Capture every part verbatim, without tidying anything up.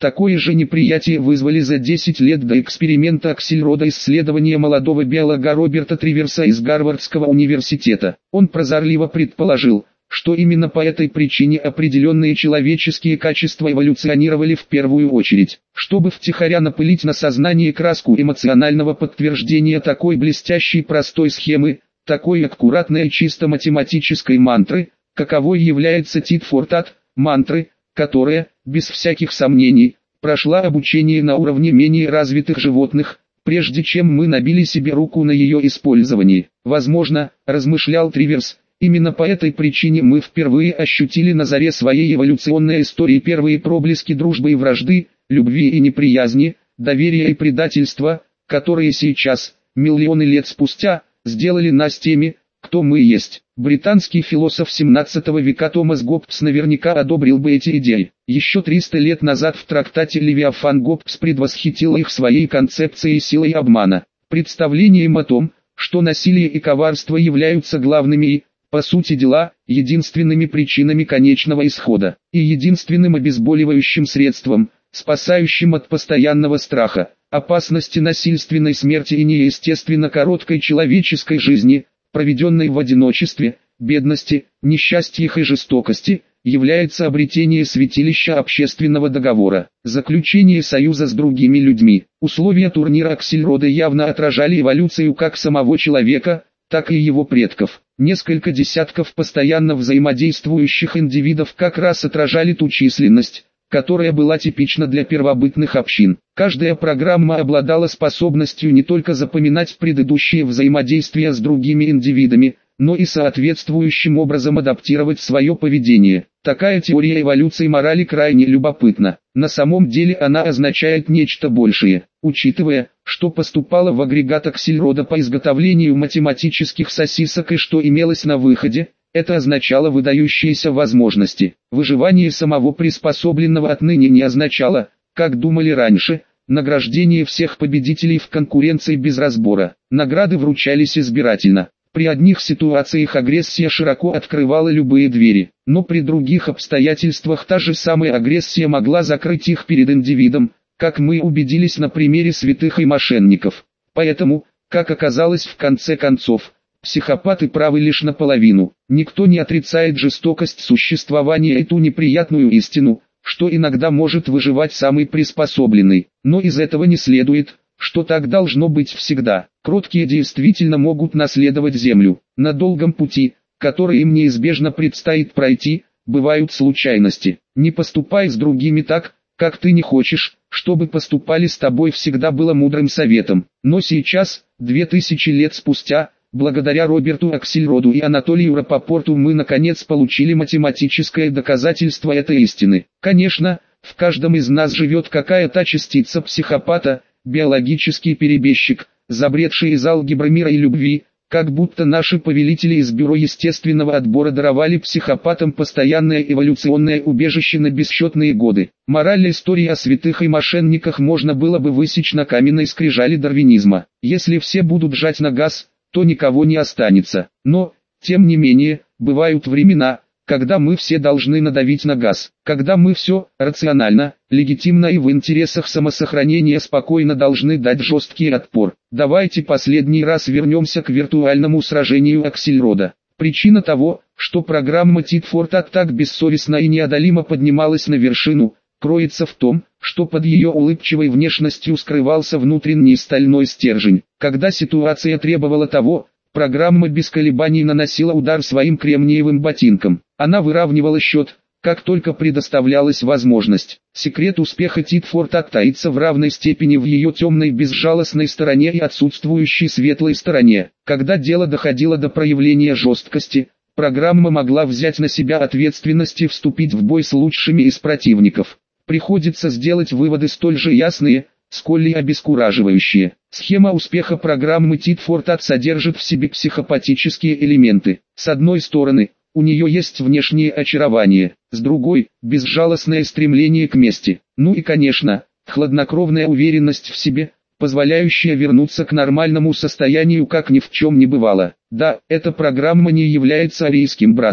Такое же неприятие вызвали за десять лет до эксперимента Аксельрода исследования молодого биолога Роберта Триверса из Гарвардского университета. Он прозорливо предположил, что именно по этой причине определенные человеческие качества эволюционировали в первую очередь, чтобы втихаря напылить на сознание краску эмоционального подтверждения такой блестящей простой схемы, такой аккуратной и чисто математической мантры, каковой является Тит-фор-тат, мантры, которая, без всяких сомнений, прошла обучение на уровне менее развитых животных, прежде чем мы набили себе руку на ее использовании. Возможно, размышлял Триверс, именно по этой причине мы впервые ощутили на заре своей эволюционной истории первые проблески дружбы и вражды, любви и неприязни, доверия и предательства, которые сейчас, миллионы лет спустя, сделали нас теми, кто мы есть. Британский философ семнадцатого века Томас Гоббс наверняка одобрил бы эти идеи. Еще триста лет назад в трактате «Левиафан» Гоббс предвосхитил их своей концепцией силы и обмана, представлением о том, что насилие и коварство являются главными и, по сути дела, единственными причинами конечного исхода, и единственным обезболивающим средством, спасающим от постоянного страха, опасности насильственной смерти и неестественно короткой человеческой жизни, проведенной в одиночестве, бедности, несчастьях и жестокости, является обретение святилища общественного договора, заключение союза с другими людьми. Условия турнира Аксельрода явно отражали эволюцию как самого человека, так и его предков. Несколько десятков постоянно взаимодействующих индивидов как раз отражали ту численность, которая была типична для первобытных общин. Каждая программа обладала способностью не только запоминать предыдущие взаимодействия с другими индивидами, но и соответствующим образом адаптировать свое поведение. Такая теория эволюции морали крайне любопытна. На самом деле она означает нечто большее. Учитывая, что поступало в агрегат Аксельрода по изготовлению математических сосисок и что имелось на выходе, это означало выдающиеся возможности. Выживание самого приспособленного отныне не означало, как думали раньше, награждение всех победителей в конкуренции без разбора. Награды вручались избирательно. При одних ситуациях агрессия широко открывала любые двери, но при других обстоятельствах та же самая агрессия могла закрыть их перед индивидом, как мы убедились на примере святых и мошенников. Поэтому, как оказалось в конце концов, психопаты правы лишь наполовину. Никто не отрицает жестокость существования и ту неприятную истину, что иногда может выживать самый приспособленный, но из этого не следует, что так должно быть всегда. Кроткие действительно могут наследовать землю. На долгом пути, который им неизбежно предстоит пройти, бывают случайности. Не поступай с другими так, как ты не хочешь, чтобы поступали с тобой, всегда было мудрым советом. Но сейчас, две тысячи лет спустя, благодаря Роберту Аксельроду и Анатолию Рапопорту мы наконец получили математическое доказательство этой истины. Конечно, в каждом из нас живет какая-то частица психопата, биологический перебежчик, забредший из алгебры мира и любви, как будто наши повелители из бюро естественного отбора даровали психопатам постоянное эволюционное убежище на бесчетные годы. Мораль истории о святых и мошенниках можно было бы высечь на каменной скрижали дарвинизма. Если все будут жать на газ, то никого не останется. Но, тем не менее, бывают времена, когда мы все должны надавить на газ. Когда мы все, рационально, легитимно и в интересах самосохранения спокойно должны дать жесткий отпор. Давайте последний раз вернемся к виртуальному сражению Аксельрода. Причина того, что программа Тит-фор-тат так бессовестно и неодолимо поднималась на вершину, кроется в том, что под ее улыбчивой внешностью скрывался внутренний стальной стержень. Когда ситуация требовала того, программа без колебаний наносила удар своим кремниевым ботинком. Она выравнивала счет, как только предоставлялась возможность. Секрет успеха Тит-фор-тат таится в равной степени в ее темной безжалостной стороне и отсутствующей светлой стороне. Когда дело доходило до проявления жесткости, программа могла взять на себя ответственность и вступить в бой с лучшими из противников. Приходится сделать выводы столь же ясные, сколь и обескураживающие. Схема успеха программы Тит-фор-тат содержит в себе психопатические элементы. С одной стороны, у нее есть внешнее очарование, с другой – безжалостное стремление к мести. Ну и конечно, хладнокровная уверенность в себе, позволяющая вернуться к нормальному состоянию, как ни в чем не бывало. Да, эта программа не является арийским братством.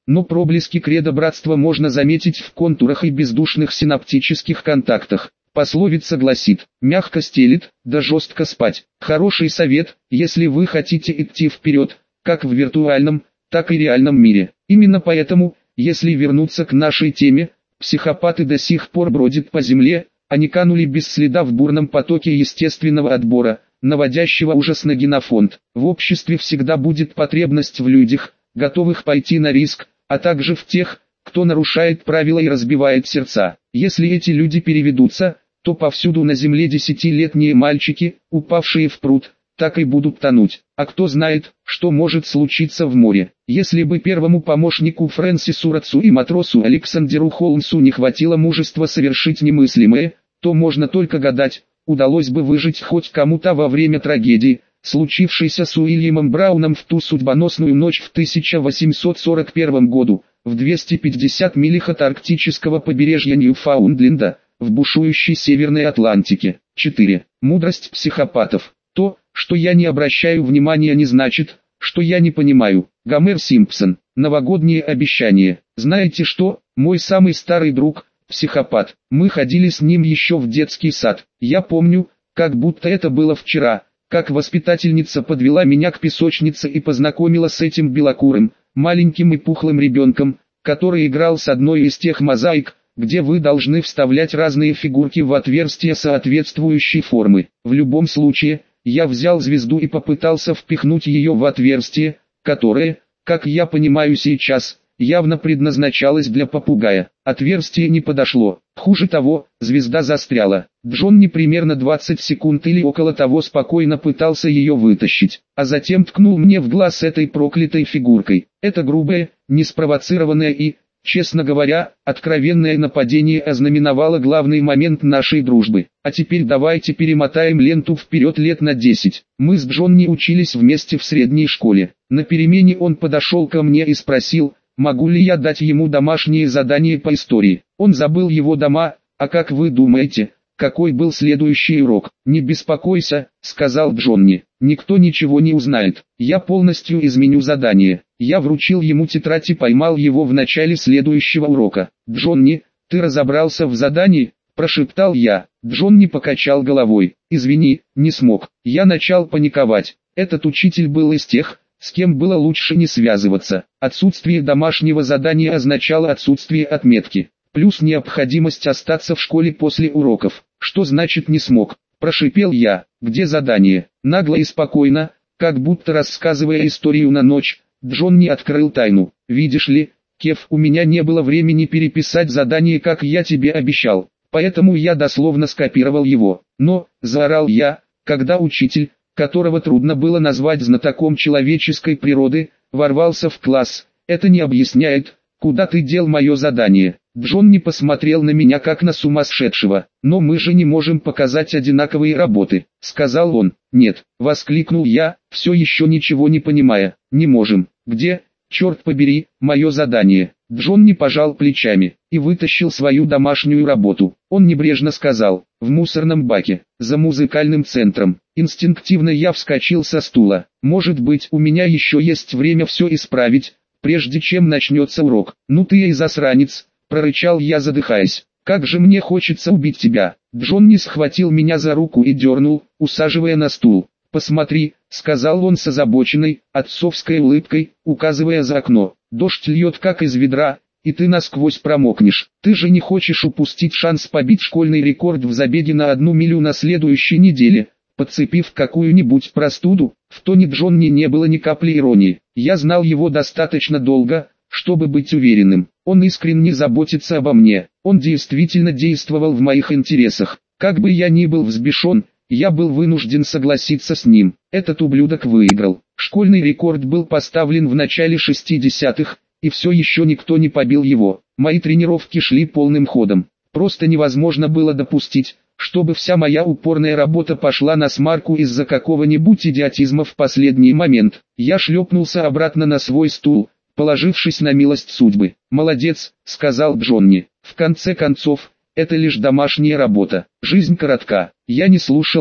но проблески кредо братства можно заметить в контурах и бездушных синаптических контактах. Пословица гласит: мягко стелит, да жестко спать. Хороший совет, если вы хотите идти вперед, как в виртуальном, так и реальном мире. Именно поэтому, если вернуться к нашей теме, психопаты до сих пор бродят по земле, они канули без следа в бурном потоке естественного отбора, наводящего ужас на генофонд. В обществе всегда будет потребность в людях, готовых пойти на риск, а также в тех, кто нарушает правила и разбивает сердца. Если эти люди переведутся, то повсюду на земле десятилетние мальчики, упавшие в пруд, так и будут тонуть. А кто знает, что может случиться в море. Если бы первому помощнику Фрэнсису Ратсу и матросу Александеру Холмсу не хватило мужества совершить немыслимое, то можно только гадать, удалось бы выжить хоть кому-то во время трагедии, случившейся с Уильямом Брауном в ту судьбоносную ночь в тысяча восемьсот сорок первом году, в двухстах пятидесяти милях от арктического побережья Ньюфаундленда, в бушующей Северной Атлантике. четыре. Мудрость психопатов. То, что я не обращаю внимания, не значит, что я не понимаю. Гомер Симпсон. Новогодние обещания. Знаете что, мой самый старый друг – психопат. Мы ходили с ним еще в детский сад. Я помню, как будто это было вчера, как воспитательница подвела меня к песочнице и познакомила с этим белокурым, маленьким и пухлым ребенком, который играл с одной из тех мозаик, где вы должны вставлять разные фигурки в отверстия соответствующей формы. В любом случае, я взял звезду и попытался впихнуть ее в отверстие, которое, как я понимаю сейчас, явно предназначалось для попугая. Отверстие не подошло. Хуже того, звезда застряла. Джонни примерно двадцать секунд или около того спокойно пытался ее вытащить, а затем ткнул мне в глаз этой проклятой фигуркой. Это грубое, неспровоцированное и, честно говоря, откровенное нападение ознаменовало главный момент нашей дружбы. А теперь давайте перемотаем ленту вперед лет на десять. Мы с Джонни учились вместе в средней школе. На перемене он подошел ко мне и спросил, могу ли я дать ему домашнее задание по истории. Он забыл его дома, а как вы думаете, какой был следующий урок? «Не беспокойся», — сказал Джонни, — «никто ничего не узнает. Я полностью изменю задание». Я вручил ему тетрадь и поймал его в начале следующего урока. «Джонни, ты разобрался в задании?» – прошептал я. Джонни покачал головой. «Извини, не смог». Я начал паниковать. Этот учитель был из тех, с кем было лучше не связываться. Отсутствие домашнего задания означало отсутствие отметки, плюс необходимость остаться в школе после уроков. «Что значит не смог?» – прошипел я. «Где задание?» Нагло и спокойно, как будто рассказывая историю на ночь, Джонни открыл тайну. «Видишь ли, Кев, у меня не было времени переписать задание, как я тебе обещал, поэтому я дословно скопировал его. Но», – заорал я, когда учитель, которого трудно было назвать знатоком человеческой природы, ворвался в класс, «это не объясняет, куда ты дел мое задание». Джонни посмотрел на меня как на сумасшедшего. «Но мы же не можем показать одинаковые работы», — сказал он. «Нет», — воскликнул я, все еще ничего не понимая. «Не можем. Где, черт побери, мое задание?» Джонни пожал плечами и вытащил свою домашнюю работу. Он небрежно сказал: «В мусорном баке, за музыкальным центром». Инстинктивно я вскочил со стула. «Может быть, у меня еще есть время все исправить, прежде чем начнется урок». «Ну ты и засранец», — прорычал я, задыхаясь. «Как же мне хочется убить тебя!» Джонни схватил меня за руку и дернул, усаживая на стул. «Посмотри», — сказал он с озабоченной, отцовской улыбкой, указывая за окно. «Дождь льет как из ведра, и ты насквозь промокнешь. Ты же не хочешь упустить шанс побить школьный рекорд в забеге на одну милю на следующей неделе, подцепив какую-нибудь простуду?» В тоне Джонни не было ни капли иронии. Я знал его достаточно долго, чтобы быть уверенным. Он искренне заботится обо мне. Он действительно действовал в моих интересах. Как бы я ни был взбешен, я был вынужден согласиться с ним. Этот ублюдок выиграл. Школьный рекорд был поставлен в начале шестидесятых, и все еще никто не побил его. Мои тренировки шли полным ходом. Просто невозможно было допустить, чтобы вся моя упорная работа пошла на смарку из-за какого-нибудь идиотизма в последний момент. Я шлепнулся обратно на свой стул, положившись на милость судьбы. «Молодец», — сказал Джонни. «В конце концов, это лишь домашняя работа. Жизнь коротка». Я не слушал его.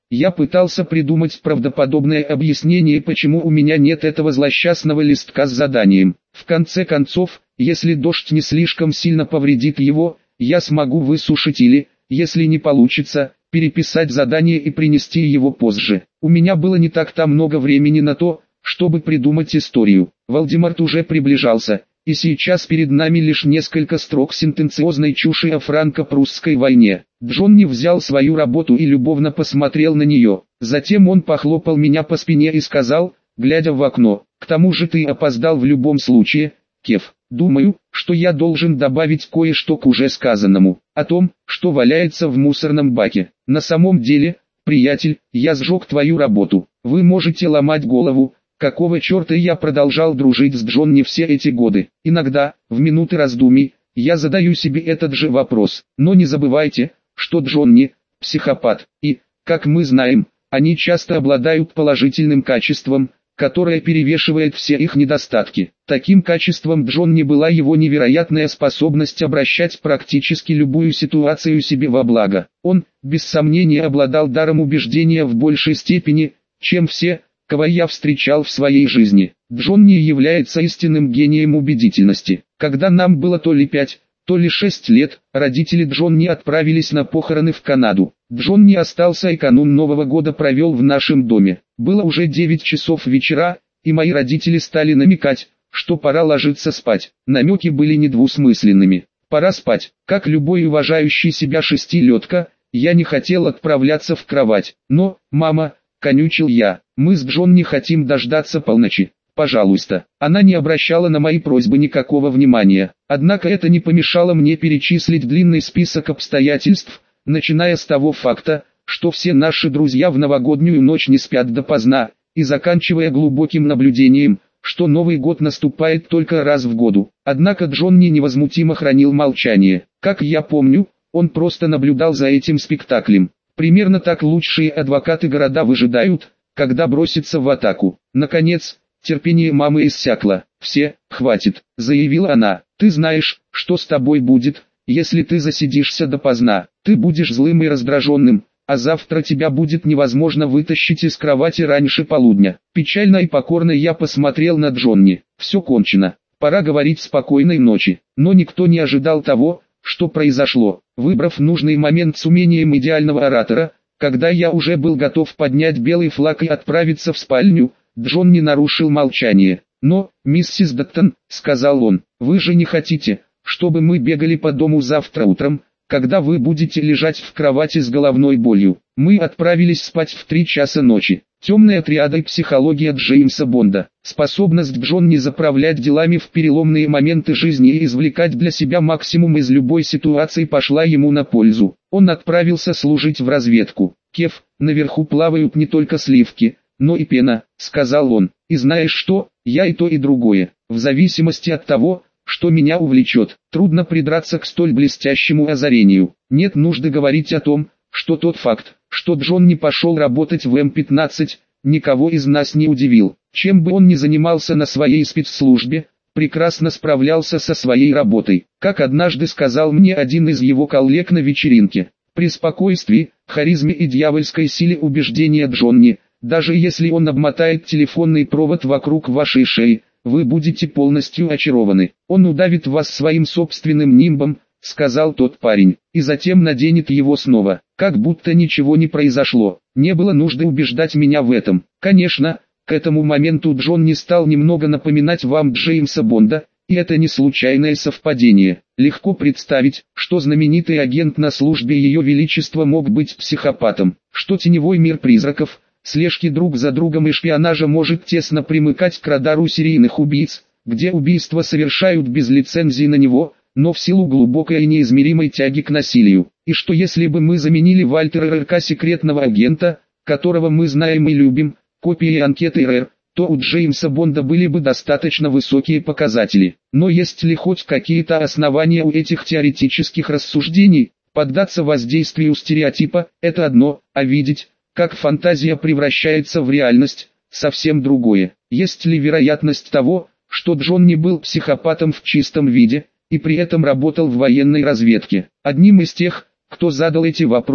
Я пытался придумать правдоподобное объяснение, почему у меня нет этого злосчастного листка с заданием. В конце концов, если дождь не слишком сильно повредит его, я смогу высушить или, если не получится, переписать задание и принести его позже. У меня было не так-то много времени на то, чтобы придумать историю. Волдеморт уже приближался, и сейчас перед нами лишь несколько строк сентенциозной чуши о франко-прусской войне. Джонни взял свою работу и любовно посмотрел на нее. Затем он похлопал меня по спине и сказал, глядя в окно: «К тому же ты опоздал в любом случае, Кев. Думаю, что я должен добавить кое-что к уже сказанному, о том, что валяется в мусорном баке. На самом деле, приятель, я сжег твою работу. Вы можете ломать голову, какого черта я продолжал дружить с Джонни все эти годы. Иногда, в минуты раздумий, я задаю себе этот же вопрос. Но не забывайте, что Джонни – психопат, и, как мы знаем, они часто обладают положительным качеством, которое перевешивает все их недостатки. Таким качеством Джонни была его невероятная способность обращать практически любую ситуацию себе во благо. Он, без сомнения, обладал даром убеждения в большей степени, чем все, кого я встречал в своей жизни. Джонни является истинным гением убедительности. Когда нам было то ли пять, то ли шесть лет, родители Джонни отправились на похороны в Канаду. Джонни остался и канун Нового года провел в нашем доме. Было уже девять часов вечера, и мои родители стали намекать, что пора ложиться спать. Намеки были недвусмысленными. Пора спать. Как любой уважающий себя шестилетка, я не хотел отправляться в кровать. Но, мама, конючил я, мы с Джонни хотим дождаться полночи. Пожалуйста. Она не обращала на мои просьбы никакого внимания. Однако это не помешало мне перечислить длинный список обстоятельств, начиная с того факта, что все наши друзья в новогоднюю ночь не спят допоздна, и заканчивая глубоким наблюдением, что Новый год наступает только раз в году. Однако Джонни невозмутимо хранил молчание. Как я помню, он просто наблюдал за этим спектаклем. Примерно так лучшие адвокаты города выжидают, когда бросятся в атаку. Наконец, терпение мамы иссякло. «Все, хватит», — заявила она. «Ты знаешь, что с тобой будет, если ты засидишься допоздна. Ты будешь злым и раздраженным, а завтра тебя будет невозможно вытащить из кровати раньше полудня». Печально и покорно я посмотрел на Джонни. Все кончено. Пора говорить спокойной ночи. Но никто не ожидал того, что произошло. Выбрав нужный момент с умением идеального оратора, когда я уже был готов поднять белый флаг и отправиться в спальню, Джонни нарушил молчание. «Но, миссис Доттон», — сказал он, — «вы же не хотите, чтобы мы бегали по дому завтра утром, когда вы будете лежать в кровати с головной болью». Мы отправились спать в три часа ночи. Темная триада и психология Джеймса Бонда. Способность Джонни заправлять делами в переломные моменты жизни и извлекать для себя максимум из любой ситуации пошла ему на пользу. Он отправился служить в разведку. «Кев, наверху плавают не только сливки, но и пена», — сказал он. «И знаешь что, я и то и другое, в зависимости от того, что меня увлечет. Трудно придраться к столь блестящему озарению. Нет нужды говорить о том, что тот факт, что Джон не пошел работать в эм пятнадцать, никого из нас не удивил. Чем бы он ни занимался на своей спецслужбе, прекрасно справлялся со своей работой. Как однажды сказал мне один из его коллег на вечеринке, при спокойствии, харизме и дьявольской силе убеждения Джонни, даже если он обмотает телефонный провод вокруг вашей шеи, вы будете полностью очарованы. Он удавит вас своим собственным нимбом, сказал тот парень, и затем наденет его снова, как будто ничего не произошло. Не было нужды убеждать меня в этом. Конечно, к этому моменту Джон не стал немного напоминать вам Джеймса Бонда, и это не случайное совпадение. Легко представить, что знаменитый агент на службе Ее Величества мог быть психопатом, что теневой мир призраков, слежки друг за другом и шпионажа может тесно примыкать к радару серийных убийц, где убийства совершают без лицензии на него, но в силу глубокой и неизмеримой тяги к насилию. И что если бы мы заменили Вальтера РРК секретного агента, которого мы знаем и любим, копией анкеты РР, то у Джеймса Бонда были бы достаточно высокие показатели. Но есть ли хоть какие-то основания у этих теоретических рассуждений? Поддаться воздействию стереотипа – это одно, а видеть, как фантазия превращается в реальность, совсем другое. Есть ли вероятность того, что Джон не был психопатом в чистом виде, и при этом работал в военной разведке? Одним из тех, кто задал эти вопросы,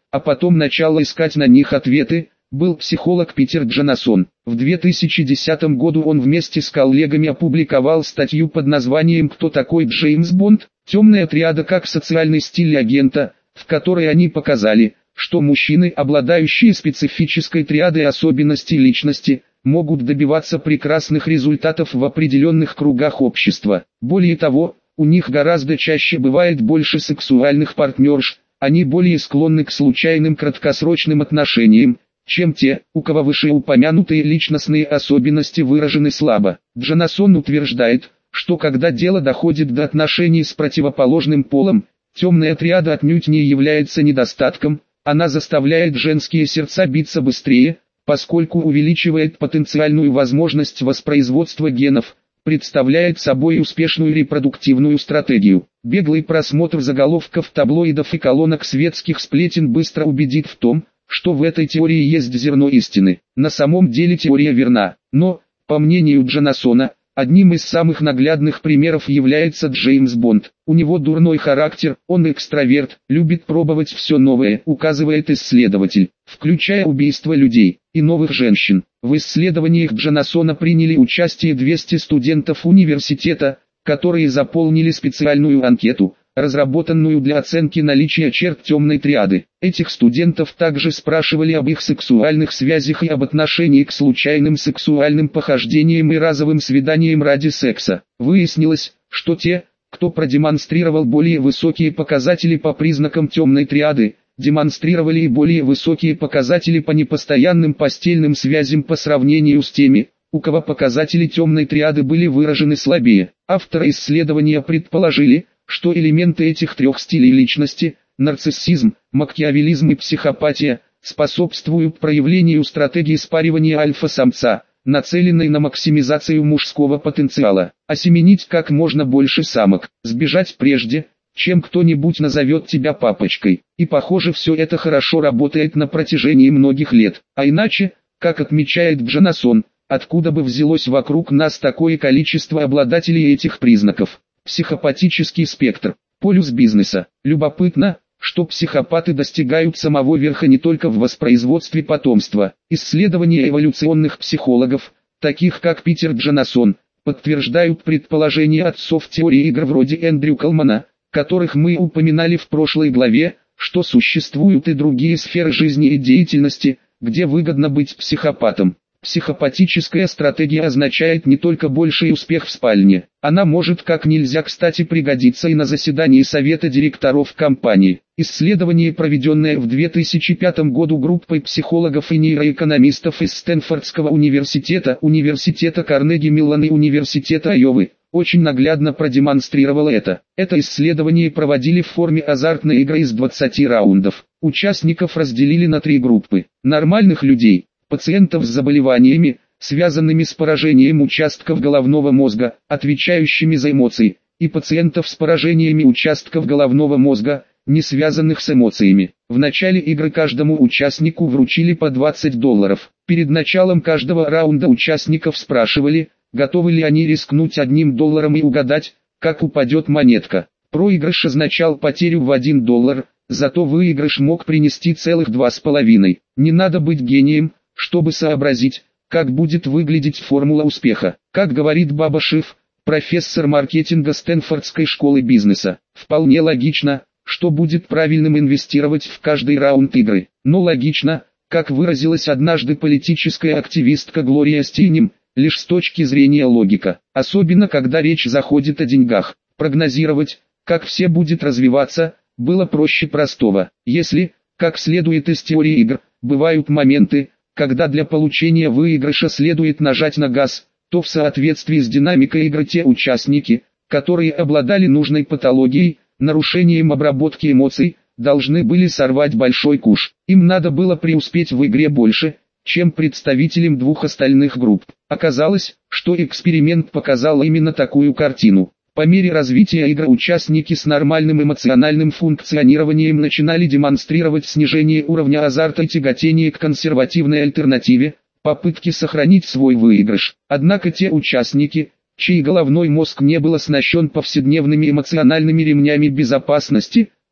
а потом начала искать на них ответы, был психолог Питер Джонасон. В две тысячи десятом году он вместе с коллегами опубликовал статью под названием «Кто такой Джеймс Бонд? Темная триада как социальный стиль агента», в которой они показали, что мужчины, обладающие специфической триадой особенностей личности, могут добиваться прекрасных результатов в определенных кругах общества. Более того, у них гораздо чаще бывает больше сексуальных партнерш, они более склонны к случайным краткосрочным отношениям, чем те, у кого вышеупомянутые личностные особенности выражены слабо. Джонасон утверждает, что когда дело доходит до отношений с противоположным полом, темная триада отнюдь не является недостатком, она заставляет женские сердца биться быстрее, поскольку увеличивает потенциальную возможность воспроизводства генов, представляет собой успешную репродуктивную стратегию. Беглый просмотр заголовков таблоидов и колонок светских сплетен быстро убедит в том, что в этой теории есть зерно истины. На самом деле теория верна, но, по мнению Джонасона, одним из самых наглядных примеров является Джеймс Бонд. У него дурной характер, он экстраверт, любит пробовать все новое, указывает исследователь, включая убийство людей и новых женщин. В исследованиях Джонасона приняли участие двести студентов университета, которые заполнили специальную анкету, разработанную для оценки наличия черт темной триады. Этих студентов также спрашивали об их сексуальных связях и об отношении к случайным сексуальным похождениям и разовым свиданиям ради секса. Выяснилось, что те, кто продемонстрировал более высокие показатели по признакам темной триады, демонстрировали и более высокие показатели по непостоянным постельным связям по сравнению с теми, у кого показатели темной триады были выражены слабее. Авторы исследования предположили, что элементы этих трех стилей личности – нарциссизм, макиавеллизм и психопатия – способствуют проявлению стратегии спаривания альфа-самца, нацеленной на максимизацию мужского потенциала, осеменить как можно больше самок, сбежать прежде, чем кто-нибудь назовет тебя папочкой. И похоже, все это хорошо работает на протяжении многих лет. А иначе, как отмечает Джонасон, откуда бы взялось вокруг нас такое количество обладателей этих признаков? Психопатический спектр, полюс бизнеса. Любопытно, что психопаты достигают самого верха не только в воспроизводстве потомства. Исследования эволюционных психологов, таких как Питер Джонасон, подтверждают предположения отцов теории игр вроде Эндрю Калмана, которых мы упоминали в прошлой главе, что существуют и другие сферы жизни и деятельности, где выгодно быть психопатом. Психопатическая стратегия означает не только больший успех в спальне, она может как нельзя кстати пригодиться и на заседании совета директоров компании. Исследование, проведенное в две тысячи пятом году группой психологов и нейроэкономистов из Стэнфордского университета, университета Карнеги-Меллон и университета Айовы, очень наглядно продемонстрировало это. Это исследование проводили в форме азартной игры из двадцати раундов. Участников разделили на три группы: нормальных людей, пациентов с заболеваниями, связанными с поражением участков головного мозга, отвечающими за эмоции, и пациентов с поражениями участков головного мозга, не связанных с эмоциями. В начале игры каждому участнику вручили по двадцать долларов. Перед началом каждого раунда участников спрашивали, готовы ли они рискнуть одним долларом и угадать, как упадет монетка. Проигрыш означал потерю в один доллар, зато выигрыш мог принести целых два с половиной. Не надо быть гением, чтобы сообразить, как будет выглядеть формула успеха. Как говорит Баба Шиф, профессор маркетинга Стэнфордской школы бизнеса, вполне логично, что будет правильным инвестировать в каждый раунд игры. Но логично, как выразилась однажды политическая активистка Глория Стейнем, лишь с точки зрения логика. Особенно когда речь заходит о деньгах. Прогнозировать, как все будет развиваться, было проще простого. Если, как следует из теории игр, бывают моменты, когда для получения выигрыша следует нажать на газ, то в соответствии с динамикой игры те участники, которые обладали нужной патологией, нарушением обработки эмоций, должны были сорвать большой куш. Им надо было преуспеть в игре больше, чем представителям двух остальных групп. Оказалось, что эксперимент показал именно такую картину. По мере развития игры участники с нормальным эмоциональным функционированием начинали демонстрировать снижение уровня азарта и тяготение к консервативной альтернативе, попытки сохранить свой выигрыш. Однако те участники, чей головной мозг не был оснащен повседневными эмоциональными ремнями безопасности,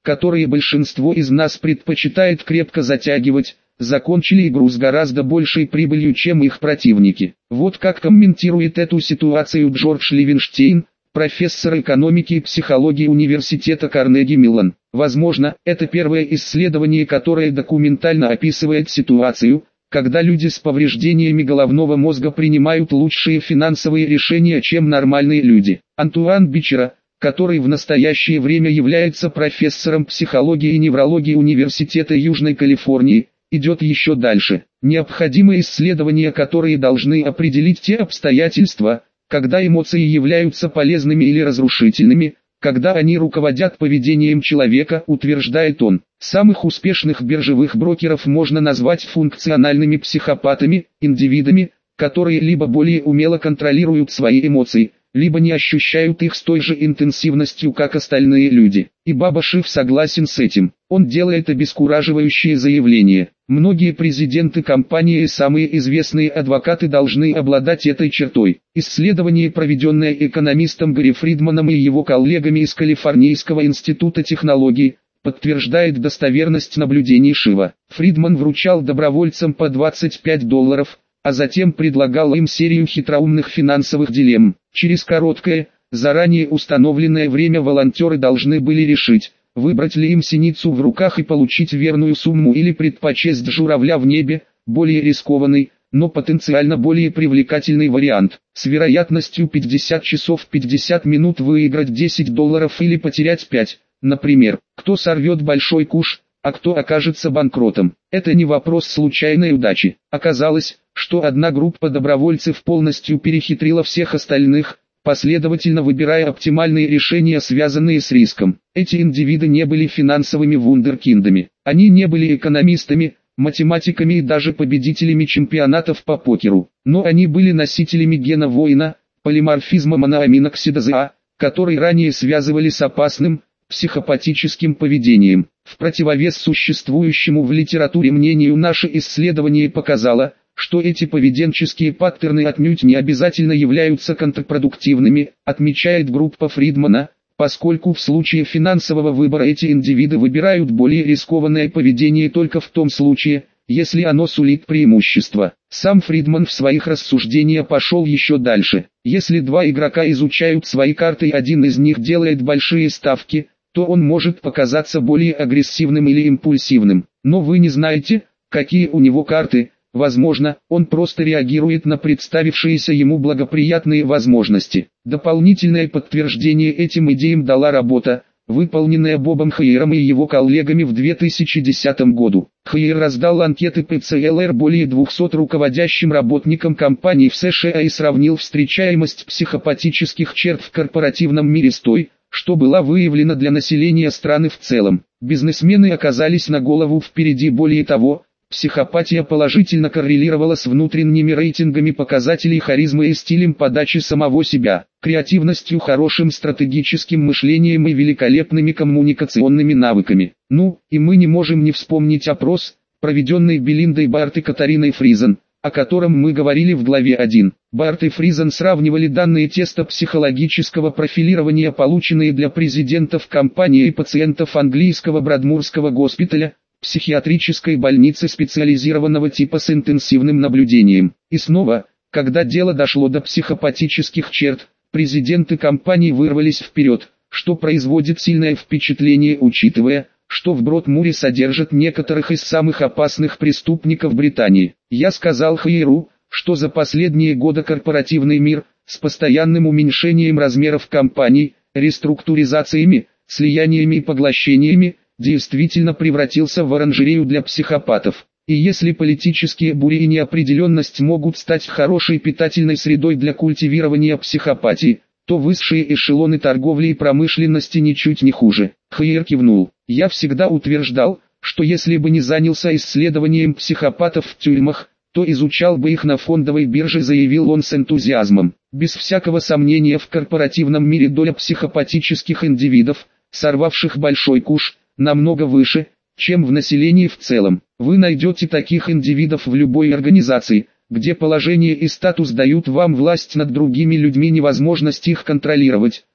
которые большинство из нас предпочитает крепко затягивать, закончили игру с гораздо большей прибылью, чем их противники. Вот как комментирует эту ситуацию Джордж Ливенштейн, профессор экономики и психологии университета Карнеги-Меллон. Возможно, это первое исследование, которое документально описывает ситуацию, когда люди с повреждениями головного мозга принимают лучшие финансовые решения, чем нормальные люди. Антуан Бичера, который в настоящее время является профессором психологии и неврологии Университета Южной Калифорнии, идет еще дальше. Необходимы исследования, которые должны определить те обстоятельства, когда эмоции являются полезными или разрушительными, когда они руководят поведением человека, утверждает он. Самых успешных биржевых брокеров можно назвать функциональными психопатами, индивидами, которые либо более умело контролируют свои эмоции, либо не ощущают их с той же интенсивностью, как остальные люди. И Баба Шиф согласен с этим. Он делает обескураживающее заявление. Многие президенты компании и самые известные адвокаты должны обладать этой чертой. Исследование, проведенное экономистом Гарри Фридманом и его коллегами из Калифорнийского института технологий, подтверждает достоверность наблюдений Шива. Фридман вручал добровольцам по двадцать пять долларов, а затем предлагал им серию хитроумных финансовых дилемм. Через короткое, заранее установленное время волонтеры должны были решить, выбрать ли им синицу в руках и получить верную сумму или предпочесть журавля в небе, более рискованный, но потенциально более привлекательный вариант. С вероятностью пятьдесят часов пятьдесят минут выиграть десять долларов или потерять пять, например. Кто сорвет большой куш, а кто окажется банкротом. Это не вопрос случайной удачи. Оказалось, что одна группа добровольцев полностью перехитрила всех остальных, последовательно выбирая оптимальные решения, связанные с риском. Эти индивиды не были финансовыми вундеркиндами. Они не были экономистами, математиками и даже победителями чемпионатов по покеру. Но они были носителями гена воина, полиморфизма моноаминоксидазы А, который ранее связывали с опасным, психопатическим поведением. В противовес существующему в литературе мнению, наше исследование показало, что эти поведенческие паттерны отнюдь не обязательно являются контрпродуктивными, отмечает группа Фридмана, поскольку в случае финансового выбора эти индивиды выбирают более рискованное поведение только в том случае, если оно сулит преимущество. Сам Фридман в своих рассуждениях пошел еще дальше. Если два игрока изучают свои карты и один из них делает большие ставки, то он может показаться более агрессивным или импульсивным. Но вы не знаете, какие у него карты. Возможно, он просто реагирует на представившиеся ему благоприятные возможности. Дополнительное подтверждение этим идеям дала работа, выполненная Бобом Хейером и его коллегами в две тысячи десятом году. Хейер раздал анкеты пэ цэ эл эр более двухсот руководящим работникам компаний в США и сравнил встречаемость психопатических черт в корпоративном мире с той, что была выявлена для населения страны в целом. Бизнесмены оказались на голову впереди. Более того, психопатия положительно коррелировала с внутренними рейтингами показателей харизмы и стилем подачи самого себя, креативностью, хорошим стратегическим мышлением и великолепными коммуникационными навыками. Ну, и мы не можем не вспомнить опрос, проведенный Белиндой Барт и Катариной Фризен, о котором мы говорили в главе один. Барт и Фризен сравнивали данные теста психологического профилирования, полученные для президентов компании и пациентов английского Брадмурского госпиталя, психиатрической больницы специализированного типа с интенсивным наблюдением. И снова, когда дело дошло до психопатических черт, президенты компаний вырвались вперед, что производит сильное впечатление, учитывая, что в Бродмуре содержат некоторых из самых опасных преступников Британии. Я сказал Хейеру, что за последние годы корпоративный мир, с постоянным уменьшением размеров компаний, реструктуризациями, слияниями и поглощениями, действительно превратился в оранжерею для психопатов. И если политические бури и неопределенность могут стать хорошей питательной средой для культивирования психопатии, то высшие эшелоны торговли и промышленности ничуть не хуже. Хейер кивнул. Я всегда утверждал, что если бы не занялся исследованием психопатов в тюрьмах, то изучал бы их на фондовой бирже, заявил он с энтузиазмом. Без всякого сомнения, в корпоративном мире доля психопатических индивидов, сорвавших большой куш, намного выше, чем в населении в целом. Вы найдете таких индивидов в любой организации, где положение и статус дают вам власть над другими людьми, невозможность их контролировать,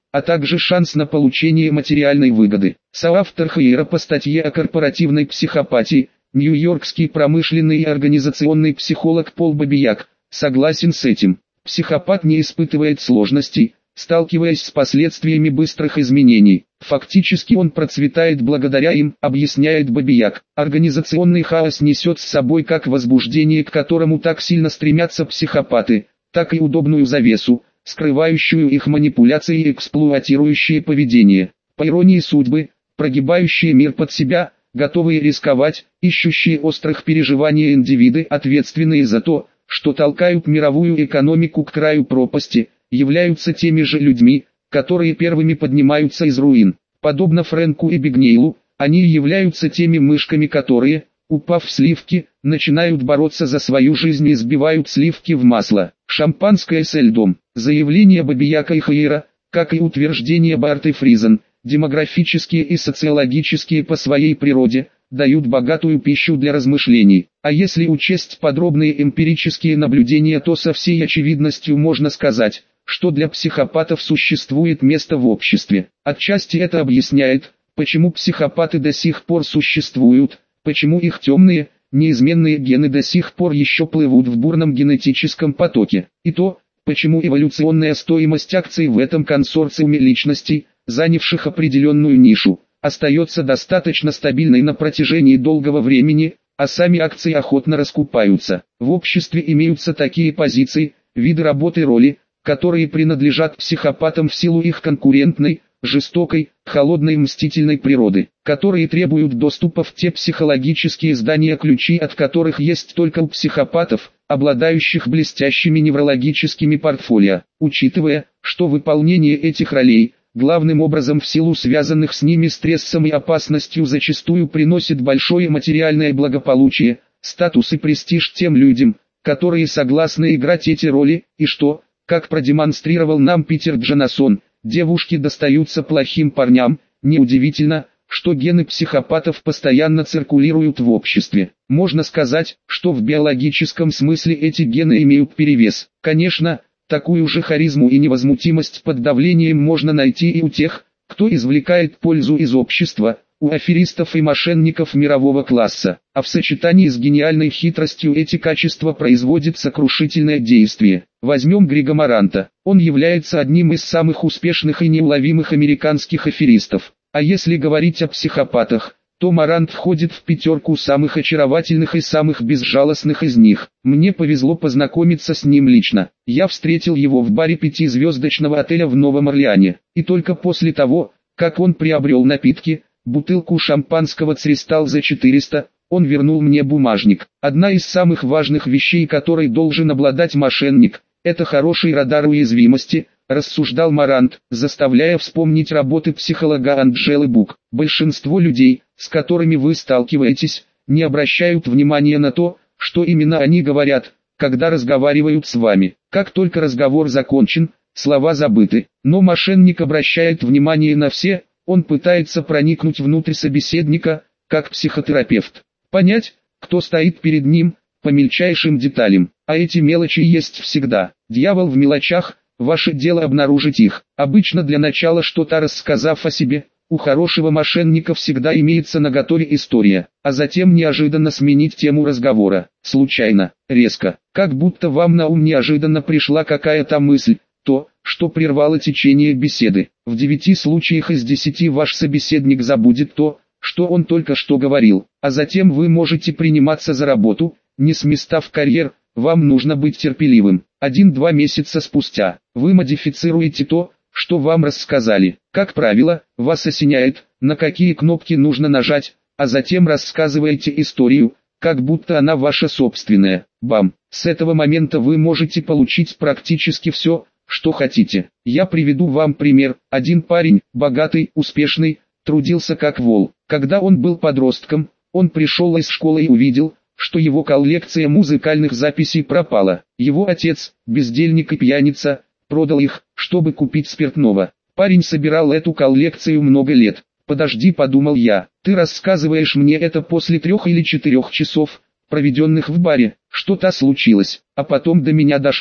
а также шанс на получение материальной выгоды. Соавтор Хейера по статье о корпоративной психопатии, нью-йоркский промышленный и организационный психолог Пол Бабияк, согласен с этим. Психопат не испытывает сложностей, сталкиваясь с последствиями быстрых изменений. Фактически он процветает благодаря им, объясняет Бабияк. Организационный хаос несет с собой как возбуждение, к которому так сильно стремятся психопаты, так и удобную завесу, скрывающую их манипуляции и эксплуатирующие поведение. По иронии судьбы, прогибающие мир под себя, готовые рисковать, ищущие острых переживаний индивиды, ответственные за то, что толкают мировую экономику к краю пропасти, являются теми же людьми, которые первыми поднимаются из руин. Подобно Фрэнку и Бигнейлу, они являются теми мышками, которые, упав в сливки, начинают бороться за свою жизнь и сбивают сливки в масло. Шампанское со льдом. Заявления Бабияка и Хейера, как и утверждения Барты Фризен, демографические и социологические по своей природе, дают богатую пищу для размышлений. А если учесть подробные эмпирические наблюдения, то со всей очевидностью можно сказать, что для психопатов существует место в обществе. Отчасти это объясняет, почему психопаты до сих пор существуют, почему их темные, неизменные гены до сих пор еще плывут в бурном генетическом потоке, и то, почему эволюционная стоимость акций в этом консорциуме личностей, занявших определенную нишу, остается достаточно стабильной на протяжении долгого времени, а сами акции охотно раскупаются. В обществе имеются такие позиции, виды работы, роли, которые принадлежат психопатам в силу их конкурентной, жестокой, холодной мстительной природы, которые требуют доступа в те психологические здания, ключи от которых есть только у психопатов, обладающих блестящими неврологическими портфолио. Учитывая, что выполнение этих ролей, главным образом в силу связанных с ними стрессом и опасностью, зачастую приносит большое материальное благополучие, статус и престиж тем людям, которые согласны играть эти роли, и что, как продемонстрировал нам Питер Джонасон, девушки достаются плохим парням. Неудивительно, что гены психопатов постоянно циркулируют в обществе. Можно сказать, что в биологическом смысле эти гены имеют перевес. Конечно, такую же харизму и невозмутимость под давлением можно найти и у тех, кто извлекает пользу из общества, у аферистов и мошенников мирового класса. А в сочетании с гениальной хитростью эти качества производят сокрушительное действие. Возьмем Грига Маранта. Он является одним из самых успешных и неуловимых американских аферистов. А если говорить о психопатах, то Марант входит в пятерку самых очаровательных и самых безжалостных из них. Мне повезло познакомиться с ним лично. Я встретил его в баре пятизвездочного отеля в Новом Орлеане. И только после того, как он приобрел напитки, бутылку шампанского «Цристал» за четыреста, он вернул мне бумажник. Одна из самых важных вещей, которой должен обладать мошенник, это хороший радар уязвимости, рассуждал Марант, заставляя вспомнить работы психолога Анджелы Бук. Большинство людей, с которыми вы сталкиваетесь, не обращают внимания на то, что именно они говорят, когда разговаривают с вами. Как только разговор закончен, слова забыты. Но мошенник обращает внимание на все, он пытается проникнуть внутрь собеседника, как психотерапевт. Понять, кто стоит перед ним, по мельчайшим деталям. А эти мелочи есть всегда. Дьявол в мелочах, ваше дело обнаружить их. Обычно для начала, что-то рассказав о себе, у хорошего мошенника всегда имеется наготове история, а затем неожиданно сменить тему разговора. Случайно, резко, как будто вам на ум неожиданно пришла какая-то мысль, то, что прервало течение беседы. В девяти случаях из десяти ваш собеседник забудет то, что он только что говорил, а затем вы можете приниматься за работу, не с места в карьер. Вам нужно быть терпеливым. Один-два месяца спустя, вы модифицируете то, что вам рассказали. Как правило, вас осеняет, на какие кнопки нужно нажать, а затем рассказываете историю, как будто она ваша собственная. Бам! С этого момента вы можете получить практически все, что хотите. Я приведу вам пример. Один парень, богатый, успешный, трудился как вол. Когда он был подростком, он пришел из школы и увидел, что его коллекция музыкальных записей пропала. Его отец, бездельник и пьяница, продал их, чтобы купить спиртного. Парень собирал эту коллекцию много лет. «Подожди», — подумал я, — «ты рассказываешь мне это после трех или четырех часов, проведенных в баре. Что-то случилось». А потом до меня дошло.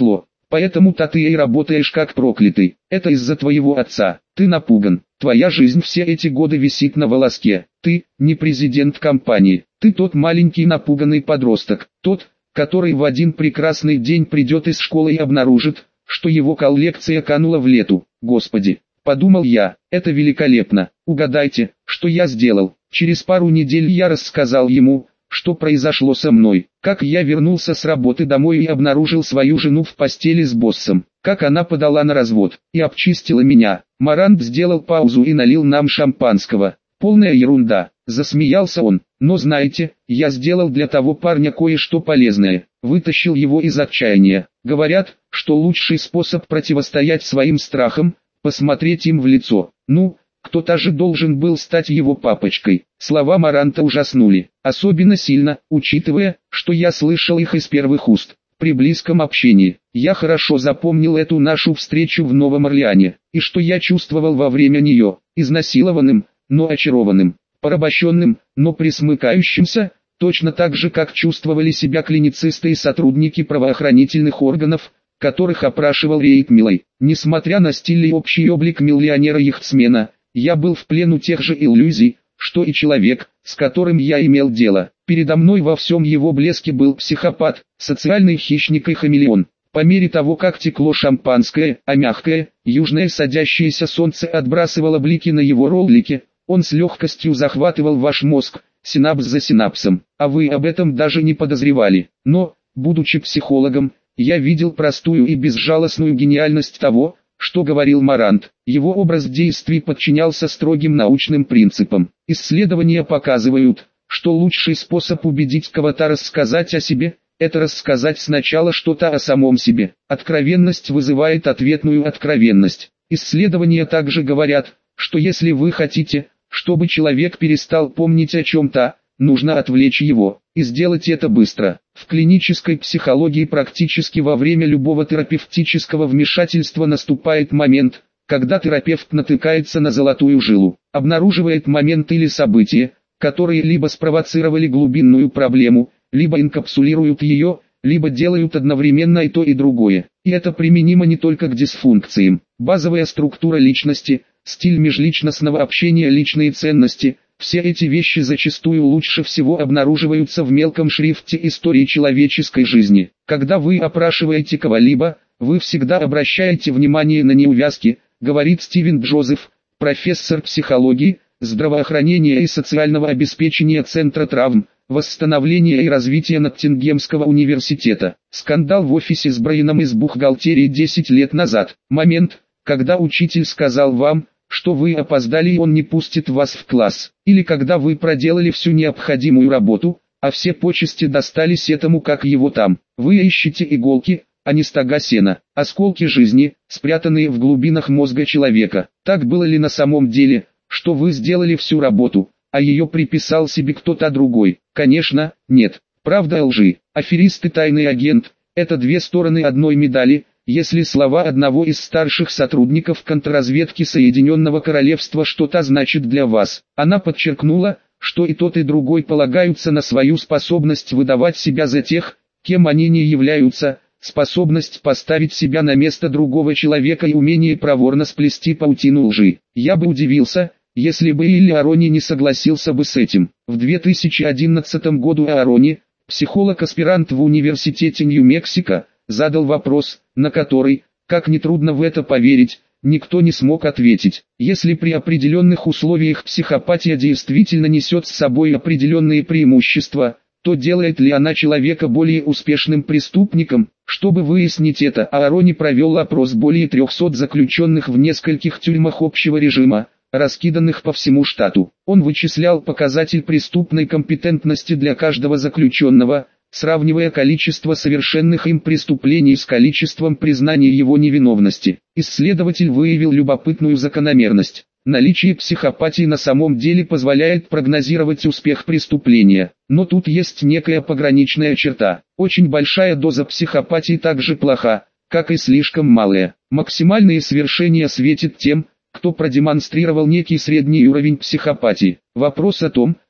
Поэтому-то ты и работаешь как проклятый. Это из-за твоего отца. Ты напуган. Твоя жизнь все эти годы висит на волоске. Ты не президент компании. Ты тот маленький напуганный подросток. Тот, который в один прекрасный день придет из школы и обнаружит, что его коллекция канула в лету. Господи, подумал я, это великолепно. Угадайте, что я сделал. Через пару недель я рассказал ему, что произошло со мной, как я вернулся с работы домой и обнаружил свою жену в постели с боссом, как она подала на развод и обчистила меня. Марант сделал паузу и налил нам шампанского. Полная ерунда, засмеялся он, но знаете, я сделал для того парня кое-что полезное, вытащил его из отчаяния. Говорят, что лучший способ противостоять своим страхам, посмотреть им в лицо. Ну, кто-то же должен был стать его папочкой. Слова Маранта ужаснули, особенно сильно, учитывая, что я слышал их из первых уст. При близком общении, я хорошо запомнил эту нашу встречу в Новом Орлеане, и что я чувствовал во время нее, изнасилованным, но очарованным, порабощенным, но присмыкающимся, точно так же, как чувствовали себя клиницисты и сотрудники правоохранительных органов, которых опрашивал Рейд Милой. Несмотря на стиль и общий облик миллионера-яхтсмена, я был в плену тех же иллюзий, что и человек, с которым я имел дело. Передо мной во всем его блеске был психопат, социальный хищник и хамелеон. По мере того, как текло шампанское, а мягкое, южное садящееся солнце отбрасывало блики на его роллике, он с легкостью захватывал ваш мозг, синапс за синапсом, а вы об этом даже не подозревали. Но, будучи психологом, я видел простую и безжалостную гениальность того, что говорил Марант. Его образ действий подчинялся строгим научным принципам. Исследования показывают, что лучший способ убедить кого-то рассказать о себе – это рассказать сначала что-то о самом себе. Откровенность вызывает ответную откровенность. Исследования также говорят, что если вы хотите, чтобы человек перестал помнить о чем-то, нужно отвлечь его, и сделать это быстро. В клинической психологии практически во время любого терапевтического вмешательства наступает момент, когда терапевт натыкается на золотую жилу, обнаруживает момент или событие, которые либо спровоцировали глубинную проблему, либо инкапсулируют ее, либо делают одновременно и то и другое. И это применимо не только к дисфункциям. Базовая структура личности, стиль межличностного общения, личные ценности – все эти вещи зачастую лучше всего обнаруживаются в мелком шрифте истории человеческой жизни. Когда вы опрашиваете кого-либо, вы всегда обращаете внимание на неувязки, говорит Стивен Джозеф, профессор психологии, здравоохранения и социального обеспечения Центра травм, восстановления и развития Ноттингемского университета. Скандал в офисе с Брайаном из бухгалтерии десять лет назад. Момент, когда учитель сказал вам, что вы опоздали и он не пустит вас в класс. Или когда вы проделали всю необходимую работу, а все почести достались этому как его там. Вы ищете иголки, а не стога сена. Осколки жизни, спрятанные в глубинах мозга человека. Так было ли на самом деле, что вы сделали всю работу, а ее приписал себе кто-то другой? Конечно, нет. Правда лжи. Аферист и тайный агент – это две стороны одной медали. Если слова одного из старших сотрудников контрразведки Соединенного Королевства что-то значит для вас, она подчеркнула, что и тот и другой полагаются на свою способность выдавать себя за тех, кем они не являются, способность поставить себя на место другого человека и умение проворно сплести паутину лжи. Я бы удивился, если бы Илли Арони не согласился бы с этим. В две тысячи одиннадцатом году Арони, психолог-аспирант в университете Нью-Мексико, задал вопрос, на который, как нетрудно в это поверить, никто не смог ответить. Если при определенных условиях психопатия действительно несет с собой определенные преимущества, то делает ли она человека более успешным преступником? Чтобы выяснить это, Арони провел опрос более трехсот заключенных в нескольких тюрьмах общего режима, раскиданных по всему штату. Он вычислял показатель преступной компетентности для каждого заключенного, сравнивая количество совершенных им преступлений с количеством признаний его невиновности. Исследователь выявил любопытную закономерность. Наличие психопатии на самом деле позволяет прогнозировать успех преступления. Но тут есть некая пограничная черта. Очень большая доза психопатии также плоха, как и слишком малая. Максимальные свершения светит тем, кто продемонстрировал некий средний уровень психопатии. Вопрос о том,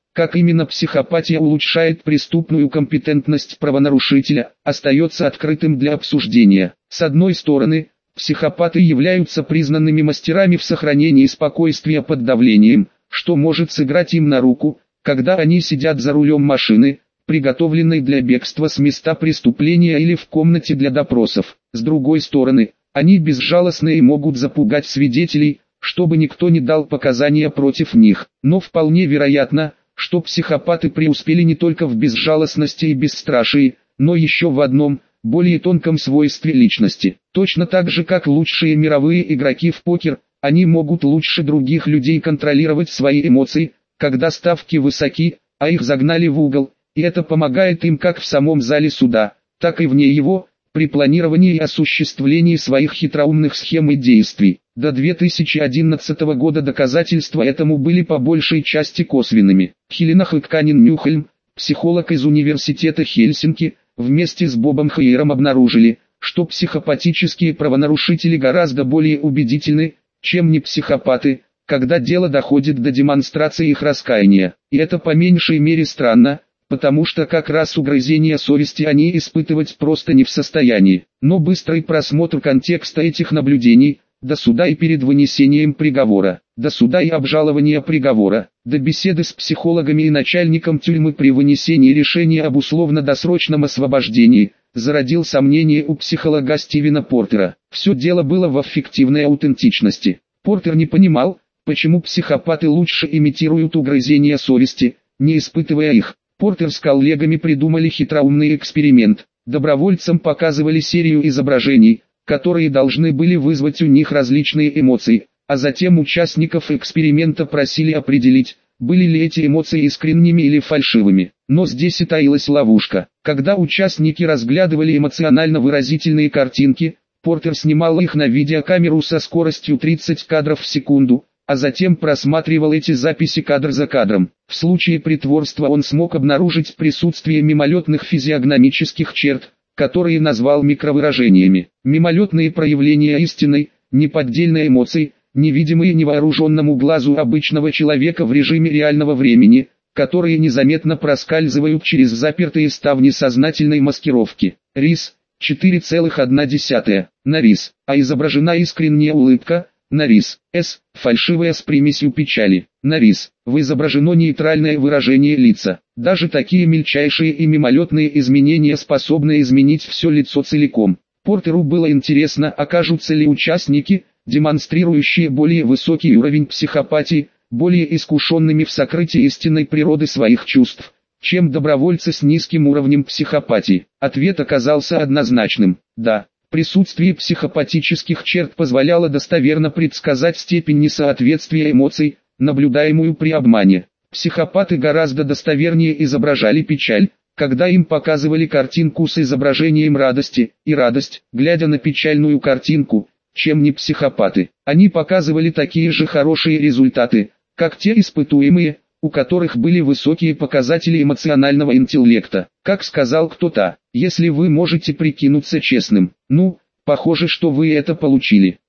Как именно психопатия улучшает преступную компетентность правонарушителя, остается открытым для обсуждения. С одной стороны, психопаты являются признанными мастерами в сохранении спокойствия под давлением, что может сыграть им на руку, когда они сидят за рулем машины, приготовленной для бегства с места преступления или в комнате для допросов. С другой стороны, они безжалостны и могут запугать свидетелей, чтобы никто не дал показания против них. Но вполне вероятно, что психопаты преуспели не только в безжалостности и бесстрашии, но еще в одном, более тонком свойстве личности. Точно так же, как лучшие мировые игроки в покер, они могут лучше других людей контролировать свои эмоции, когда ставки высоки, а их загнали в угол, и это помогает им как в самом зале суда, так и вне его, при планировании и осуществлении своих хитроумных схем и действий. До две тысячи одиннадцатого года доказательства этому были по большей части косвенными. Хелена Хэкканен-Нюхельм, психолог из университета Хельсинки, вместе с Бобом Хейером обнаружили, что психопатические правонарушители гораздо более убедительны, чем не психопаты, когда дело доходит до демонстрации их раскаяния. И это по меньшей мере странно, потому что как раз угрызения совести они испытывать просто не в состоянии. Но быстрый просмотр контекста этих наблюдений, до суда и перед вынесением приговора, до суда и обжалования приговора, до беседы с психологами и начальником тюрьмы при вынесении решения об условно-досрочном освобождении, зародил сомнение у психолога Стивена Портера. Все дело было в аффективной аутентичности. Портер не понимал, почему психопаты лучше имитируют угрызения совести, не испытывая их. Портер с коллегами придумали хитроумный эксперимент. Добровольцам показывали серию изображений, которые должны были вызвать у них различные эмоции, а затем участников эксперимента просили определить, были ли эти эмоции искренними или фальшивыми. Но здесь и таилась ловушка. Когда участники разглядывали эмоционально выразительные картинки, Портер снимал их на видеокамеру со скоростью тридцать кадров в секунду, а затем просматривал эти записи кадр за кадром. В случае притворства он смог обнаружить присутствие мимолетных физиогномических черт, которые назвал микровыражениями. Мимолетные проявления истинной, неподдельной эмоций, невидимые невооруженному глазу обычного человека в режиме реального времени, которые незаметно проскальзывают через запертые ставни сознательной маскировки. Рис, четыре целых одна десятая, на рис, а изображена искренняя улыбка, на рис, С, фальшивая с примесью печали, на рис, в изображено нейтральное выражение лица. Даже такие мельчайшие и мимолетные изменения способны изменить все лицо целиком. Портеру было интересно, окажутся ли участники, демонстрирующие более высокий уровень психопатии, более искушенными в сокрытии истинной природы своих чувств, чем добровольцы с низким уровнем психопатии. Ответ оказался однозначным – да. Присутствие психопатических черт позволяло достоверно предсказать степень несоответствия эмоций, наблюдаемую при обмане. Психопаты гораздо достовернее изображали печаль, когда им показывали картинку с изображением радости, и радость, глядя на печальную картинку, чем не психопаты. Они показывали такие же хорошие результаты, как те испытуемые, у которых были высокие показатели эмоционального интеллекта. Как сказал кто-то, если вы можете прикинуться честным, ну, похоже, что вы это получили.